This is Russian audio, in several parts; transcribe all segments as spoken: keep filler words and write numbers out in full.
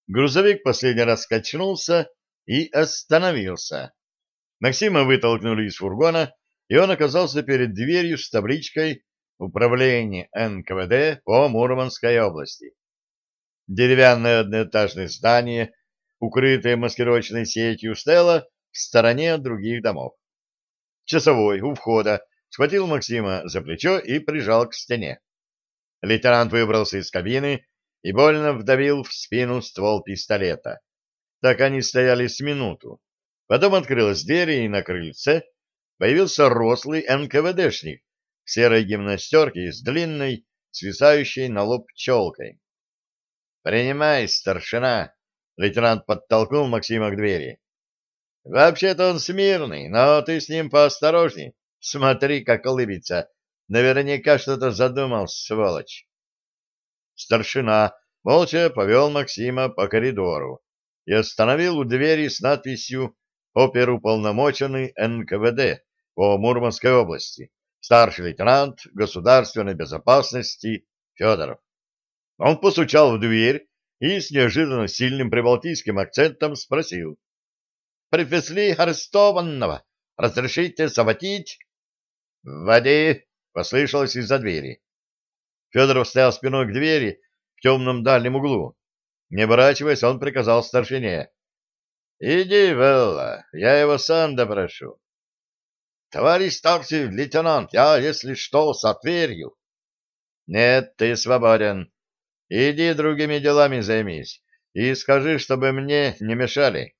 Грузовик последний раз качнулся и остановился. Максима вытолкнули из фургона, и он оказался перед дверью с табличкой «Управление эн ка вэ дэ по Мурманской области». Деревянное одноэтажное здание, укрытое маскировочной сетью, стояло в стороне от других домов. Часовой у входа схватил Максима за плечо и прижал к стене. Лейтенант выбрался из кабины и больно вдавил в спину ствол пистолета. Так они стояли с минуту. Потом открылась дверь, и на крыльце появился рослый эн ка вэ дэшник в серой гимнастерке с длинной, свисающей на лоб челкой. «Принимай, старшина!» — лейтенант подтолкнул Максима к двери. «Вообще-то он смирный, но ты с ним поосторожней. Смотри, как улыбится. Наверняка что-то задумал, сволочь». Старшина молча повел Максима по коридору и остановил у двери с надписью «Оперуполномоченный эн ка вэ дэ по Мурманской области, старший лейтенант государственной безопасности Федоров». Он постучал в дверь и с неожиданно сильным прибалтийским акцентом спросил: «Привезли арестованного. Разрешите заводить?» «Вводи!» — послышалось из-за двери. Федоров стоял спиной к двери в темном дальнем углу. Не оборачиваясь, он приказал старшине: «Иди, Велла, я его сам допрошу». «Товарищ старший лейтенант, я, если что, с отверью». «Нет, ты свободен. Иди другими делами займись и скажи, чтобы мне не мешали».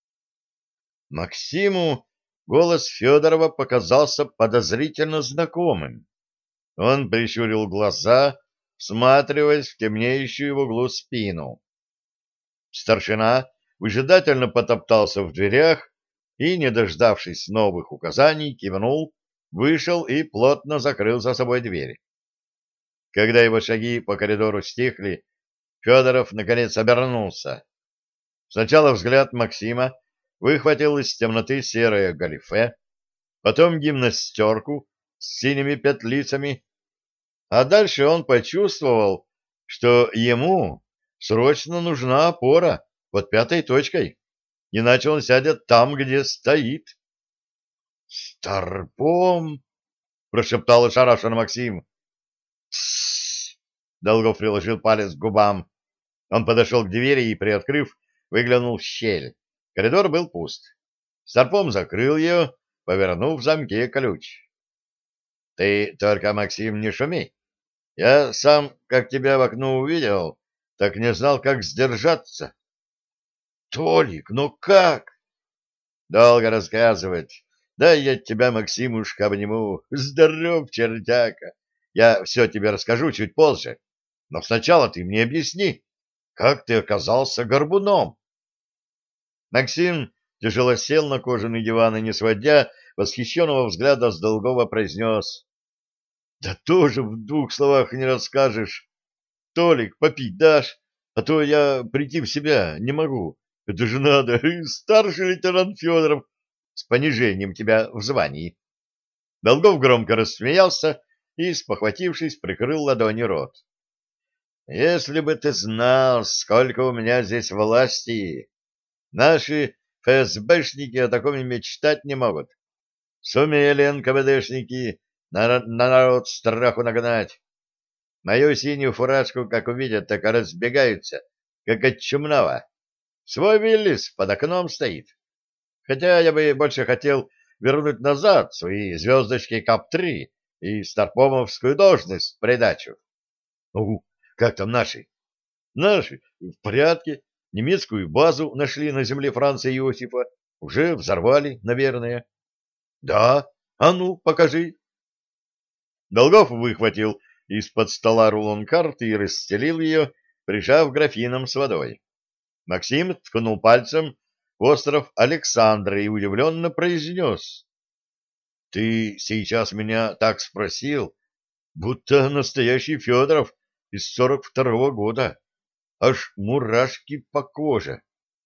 Максиму голос Федорова показался подозрительно знакомым. Он прищурил глаза, всматриваясь в темнеющую в углу спину. Старшина выжидательно потоптался в дверях и, не дождавшись новых указаний, кивнул, вышел и плотно закрыл за собой дверь. Когда его шаги по коридору стихли, Федоров наконец обернулся. Сначала взгляд Максима выхватил из темноты серое галифе, потом гимнастерку с синими петлицами, а дальше он почувствовал, что ему срочно нужна опора под пятой точкой, иначе он сядет там, где стоит. «Старпом!» — прошептал ошарашенный Максим. «Тссс!» — Долгов приложил палец к губам. Он подошел к двери и, приоткрыв, выглянул в щель. Коридор был пуст. Старпом закрыл ее, повернув в замке ключ. «Ты только, Максим, не шуми. Я сам, как тебя в окно увидел, так не знал, как сдержаться». «Толик, ну как?» «Долго рассказывать. Да я тебя, Максимушка, обниму. Здоров, чертяка. Я все тебе расскажу чуть позже. Но сначала ты мне объясни, как ты оказался горбуном?» Максим тяжело сел на кожаный диван и, не сводя восхищенного взгляда с Долгова, произнес: «Да тоже в двух словах не расскажешь. Толик, попить дашь? А то я прийти в себя не могу. Это же надо, старший лейтенант Федоров с понижением тебя в звании». Долгов громко рассмеялся и, спохватившись, прикрыл ладонью рот. «Если бы ты знал, сколько у меня здесь власти! Наши эф эс бэшники о таком и мечтать не могут. Сумели эн ка вэ дэшники на, на народ страху нагнать. Мою синюю фуражку, как увидят, так и разбегаются, как от чумного. Свой Виллис под окном стоит. Хотя я бы больше хотел вернуть назад свои звездочки КАП три и старпомовскую должность в придачу». «Угу, как там наши?» «Наши в порядке. Немецкую базу нашли на земле Франца Иосифа. Уже взорвали, наверное». «Да? А ну, покажи». Долгов выхватил из-под стола рулон карты и расстелил ее, прижав графином с водой. Максим ткнул пальцем в остров Александра и удивленно произнес: «Ты сейчас меня так спросил, будто настоящий Федоров из сорок второго года. Аж мурашки по коже».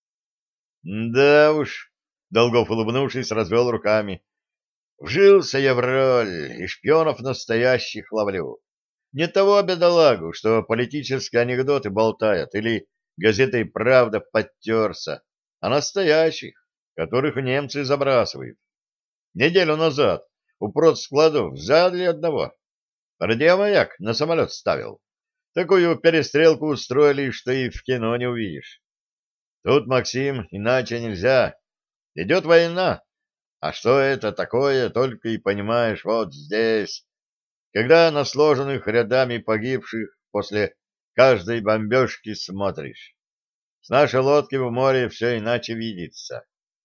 «Да уж», — Долгов, улыбнувшись, развел руками, — «вжился я в роль и шпионов настоящих ловлю. Не того бедолагу, что политические анекдоты болтает или газетой «Правда» подтерся, а настоящих, которых немцы забрасывают. Неделю назад у продскладов взяли одного. Радиомаяк на самолет ставил. Такую перестрелку устроили, что и в кино не увидишь. Тут, Максим, иначе нельзя. Идет война. А что это такое, только и понимаешь вот здесь, когда на сложенных рядами погибших после каждой бомбежки смотришь. С нашей лодки в море все иначе видится.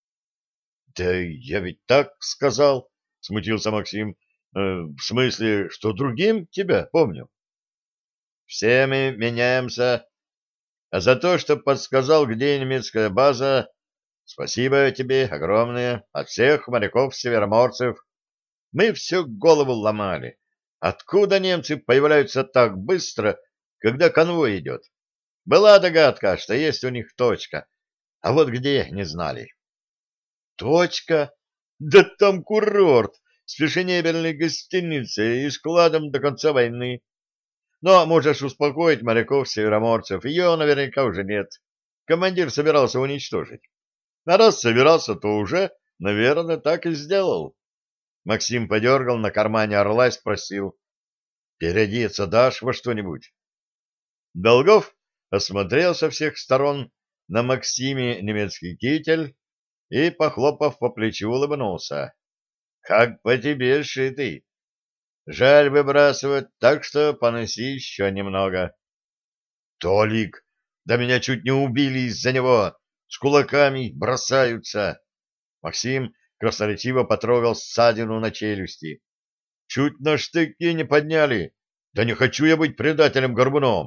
— Да я ведь так сказал, — смутился Максим. — Э, в смысле, что другим тебя помню. — Все мы меняемся. А за то, что подсказал, где немецкая база, спасибо тебе огромное от всех моряков-североморцев. Мы всю голову ломали. Откуда немцы появляются так быстро, когда конвой идет? Была догадка, что есть у них точка, а вот где — не знали. Точка? Да там курорт с фешенебельной гостиницей и складом до конца войны. Но можешь успокоить моряков-североморцев, ее наверняка уже нет. Командир собирался уничтожить. А раз собирался, то уже, наверное, так и сделал. Максим подергал на кармане орла и спросил: — Переодеться дашь во что-нибудь? Долгов осмотрел со всех сторон на Максиме немецкий китель и, похлопав по плечу, улыбнулся. — Как по тебе сшитый. Жаль выбрасывать, так что поноси еще немного. — Толик, да меня чуть не убили из-за него. С кулаками бросаются. Максим красноречиво потрогал ссадину на челюсти. — Чуть на штыки не подняли. Да не хочу я быть предателем-горбуном.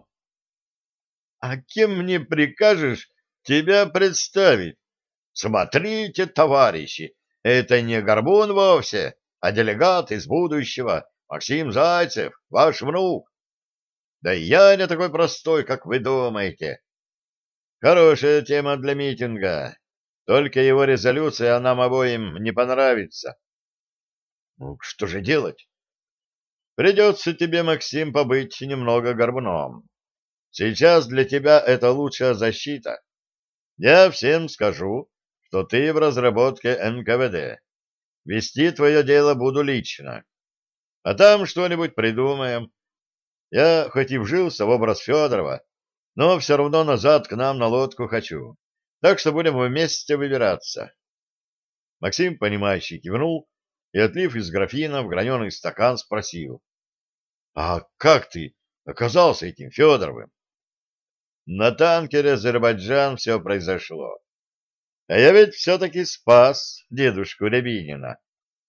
— А кем мне прикажешь тебя представить? Смотрите, товарищи, это не горбун вовсе, а делегат из будущего, Максим Зайцев, ваш внук. Да и я не такой простой, как вы думаете. Хорошая тема для митинга. Только его резолюция нам обоим не понравится. Ну, что же делать? Придется тебе, Максим, побыть немного горбуном. Сейчас для тебя это лучшая защита. Я всем скажу, что ты в разработке эн ка вэ дэ. Вести твое дело буду лично. А там что-нибудь придумаем. Я хоть и вжился в образ Федорова, но все равно назад к нам на лодку хочу. Так что будем вместе выбираться. Максим, понимающий, кивнул и, отлив из графина в граненый стакан, спросил: — А как ты оказался этим Федоровым? На танкере «Азербайджан» все произошло. А я ведь все-таки спас дедушку Рябинина.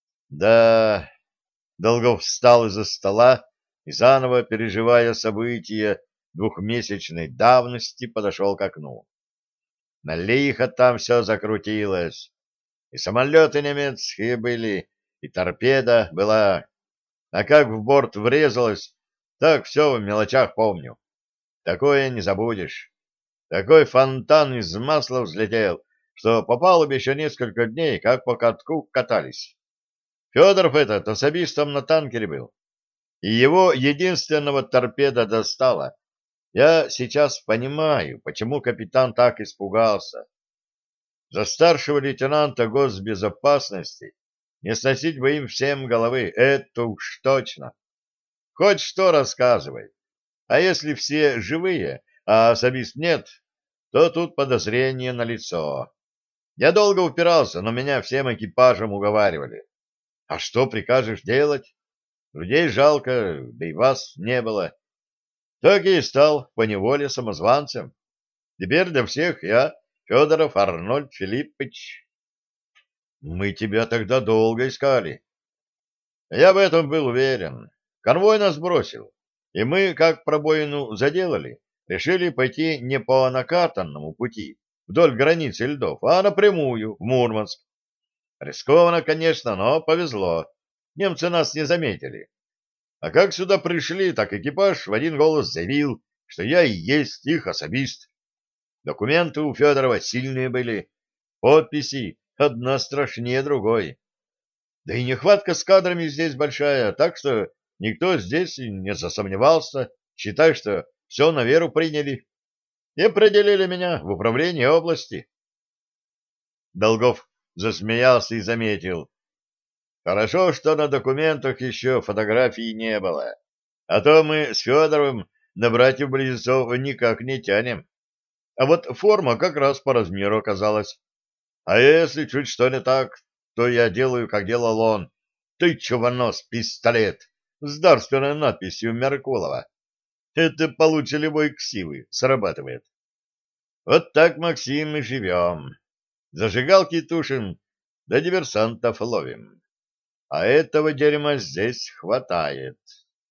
Да, Долгов встал из-за стола и, заново переживая события двухмесячной давности, подошел к окну. На лихо там все закрутилось. И самолеты немецкие были, и торпеда была. А как в борт врезалась, так все в мелочах помню. Такое не забудешь. Такой фонтан из масла взлетел, что по палубе еще несколько дней, как по катку, катались. Федоров этот особистом на танкере был, и его единственного торпеда достала. Я сейчас понимаю, почему капитан так испугался. За старшего лейтенанта госбезопасности не сносить бы им всем головы, это уж точно. Хоть что рассказывай. А если все живые, а особист нет, то тут подозрение налицо. Я долго упирался, но меня всем экипажем уговаривали. А что прикажешь делать? Людей жалко, да и вас не было. Так и стал поневоле самозванцем. Теперь для всех я Федоров Арнольд Филиппович. Мы тебя тогда долго искали. Я в этом был уверен. Конвой нас бросил, и мы, как пробоину заделали, решили пойти не по накатанному пути вдоль границы льдов, а напрямую в Мурманск. Рискованно, конечно, но повезло. Немцы нас не заметили. А как сюда пришли, так экипаж в один голос заявил, что я и есть их особист. Документы у Федорова сильные были, подписи одна страшнее другой. Да и нехватка с кадрами здесь большая, так что никто здесь и не засомневался, считай, что все на веру приняли. и определили меня в управление области. Долгов засмеялся и заметил. Хорошо, что на документах еще фотографий не было, а то мы с Федоровым на братьев-близнецов никак не тянем. А вот форма как раз по размеру оказалась. А если чуть что не так, то я делаю, как делал он. Тычу в нос пистолет с дарственной надписью Меркулова. Это получше любой ксивы срабатывает. Вот так, Максим, и живем. Зажигалки тушим, да диверсантов ловим. А этого дерьма здесь хватает.